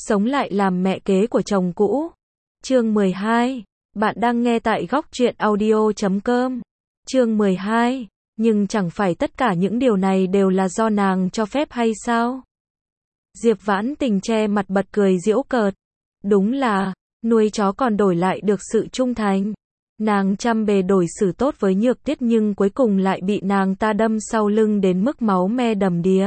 sống lại làm mẹ kế của chồng cũ. Chương 12. Bạn đang nghe tại góc truyện audio.com. Chương 12. Nhưng chẳng phải tất cả những điều này đều là do nàng cho phép hay sao? Diệp Vãn Tình che mặt bật cười giễu cợt. Đúng là, nuôi chó còn đổi lại được sự trung thành. Nàng trăm bề đổi xử tốt với Nhược Tuyết nhưng cuối cùng lại bị nàng ta đâm sau lưng đến mức máu me đầm đìa.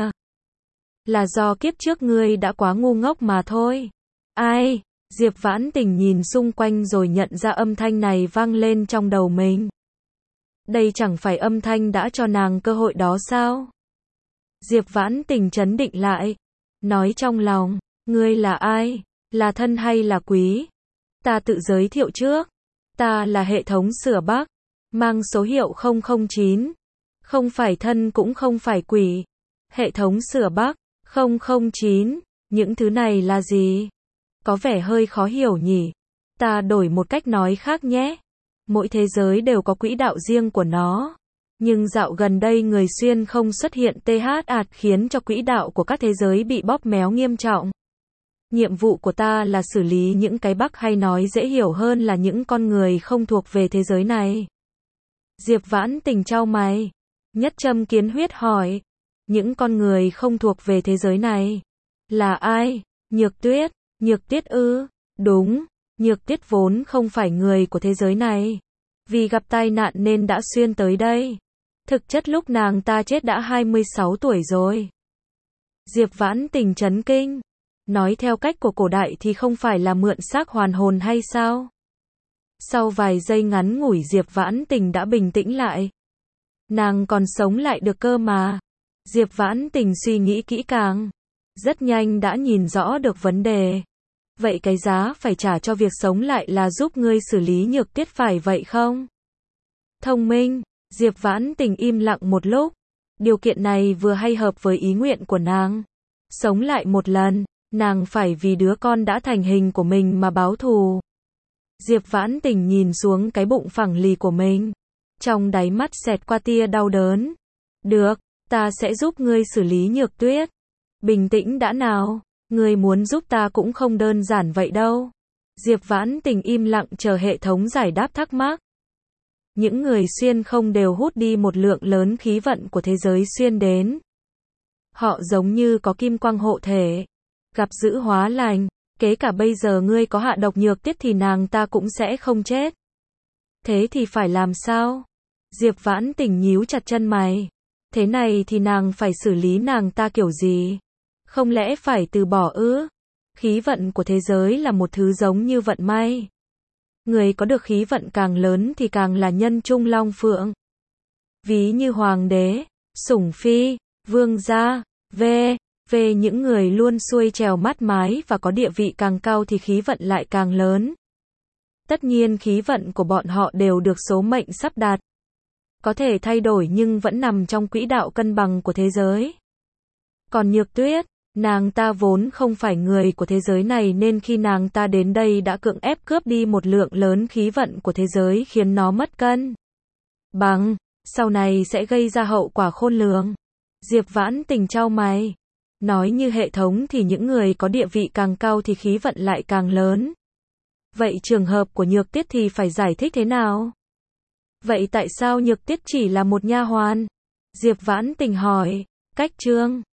Là do kiếp trước ngươi đã quá ngu ngốc mà thôi. Ai? Diệp Vãn Tình nhìn xung quanh rồi nhận ra âm thanh này vang lên trong đầu mình. Đây chẳng phải âm thanh đã cho nàng cơ hội đó sao? Diệp Vãn Tình trấn định lại, nói trong lòng, ngươi là ai? Là thân hay là quý? Ta tự giới thiệu trước. Ta là hệ thống sửa bug, mang số hiệu 009. Không phải thân cũng không phải quỷ. Hệ thống sửa bug 009, những thứ này là gì? Có vẻ hơi khó hiểu nhỉ? Ta đổi một cách nói khác nhé. Mỗi thế giới đều có quỹ đạo riêng của nó. Nhưng dạo gần đây người xuyên không xuất hiện TH khiến cho quỹ đạo của các thế giới bị bóp méo nghiêm trọng. Nhiệm vụ của ta là xử lý những cái bug hay nói dễ hiểu hơn là những con người không thuộc về thế giới này. Diệp Vãn Tình chau mày. Nhất Châm Kiến Huyết hỏi. Những con người không thuộc về thế giới này. Là ai? Nhược Tuyết. Nhược Tuyết ư? Đúng. Nhược Tuyết vốn không phải người của thế giới này. Vì gặp tai nạn nên đã xuyên tới đây. Thực chất lúc nàng ta chết đã 26 tuổi rồi. Diệp Vãn Tình chấn kinh. Nói theo cách của cổ đại thì không phải là mượn xác hoàn hồn hay sao? Sau vài giây ngắn ngủi Diệp Vãn Tình đã bình tĩnh lại. Nàng còn sống lại được cơ mà. Diệp Vãn Tình suy nghĩ kỹ càng. Rất nhanh đã nhìn rõ được vấn đề. Vậy cái giá phải trả cho việc sống lại là giúp ngươi xử lý Nhược Tuyết phải vậy không? Thông minh. Diệp Vãn Tình im lặng một lúc. Điều kiện này vừa hay hợp với ý nguyện của nàng. Sống lại một lần, nàng phải vì đứa con đã thành hình của mình mà báo thù. Diệp Vãn Tình nhìn xuống cái bụng phẳng lì của mình. Trong đáy mắt xẹt qua tia đau đớn. Được, ta sẽ giúp ngươi xử lý Nhược Tuyết. Bình tĩnh đã nào, ngươi muốn giúp ta cũng không đơn giản vậy đâu. Diệp Vãn Tình im lặng chờ hệ thống giải đáp thắc mắc. Những người xuyên không đều hút đi một lượng lớn khí vận của thế giới xuyên đến. Họ giống như có kim quang hộ thể. Gặp dữ hóa lành, kể cả bây giờ ngươi có hạ độc Nhược Tuyết thì nàng ta cũng sẽ không chết. Thế thì phải làm sao? Diệp Vãn Tình nhíu chặt chân mày. Thế này thì nàng phải xử lý nàng ta kiểu gì? Không lẽ phải từ bỏ ư? Khí vận của thế giới là một thứ giống như vận may. Người có được khí vận càng lớn thì càng là nhân trung long phượng. Ví như hoàng đế, sủng phi, vương gia, về những người luôn xuôi trèo mát mái và có địa vị càng cao thì khí vận lại càng lớn. Tất nhiên khí vận của bọn họ đều được số mệnh sắp đặt. Có thể thay đổi nhưng vẫn nằm trong quỹ đạo cân bằng của thế giới. Còn Nhược Tuyết, nàng ta vốn không phải người của thế giới này nên khi nàng ta đến đây đã cưỡng ép cướp đi một lượng lớn khí vận của thế giới khiến nó mất cân bằng, sau này sẽ gây ra hậu quả khôn lường. Diệp Vãn Tình chau mày. Nói như hệ thống thì những người có địa vị càng cao thì khí vận lại càng lớn. Vậy trường hợp của Nhược Tuyết thì phải giải thích thế nào? Vậy tại sao Nhược Tuyết chỉ là một nha hoàn? Diệp Vãn Tình hỏi. Cách chương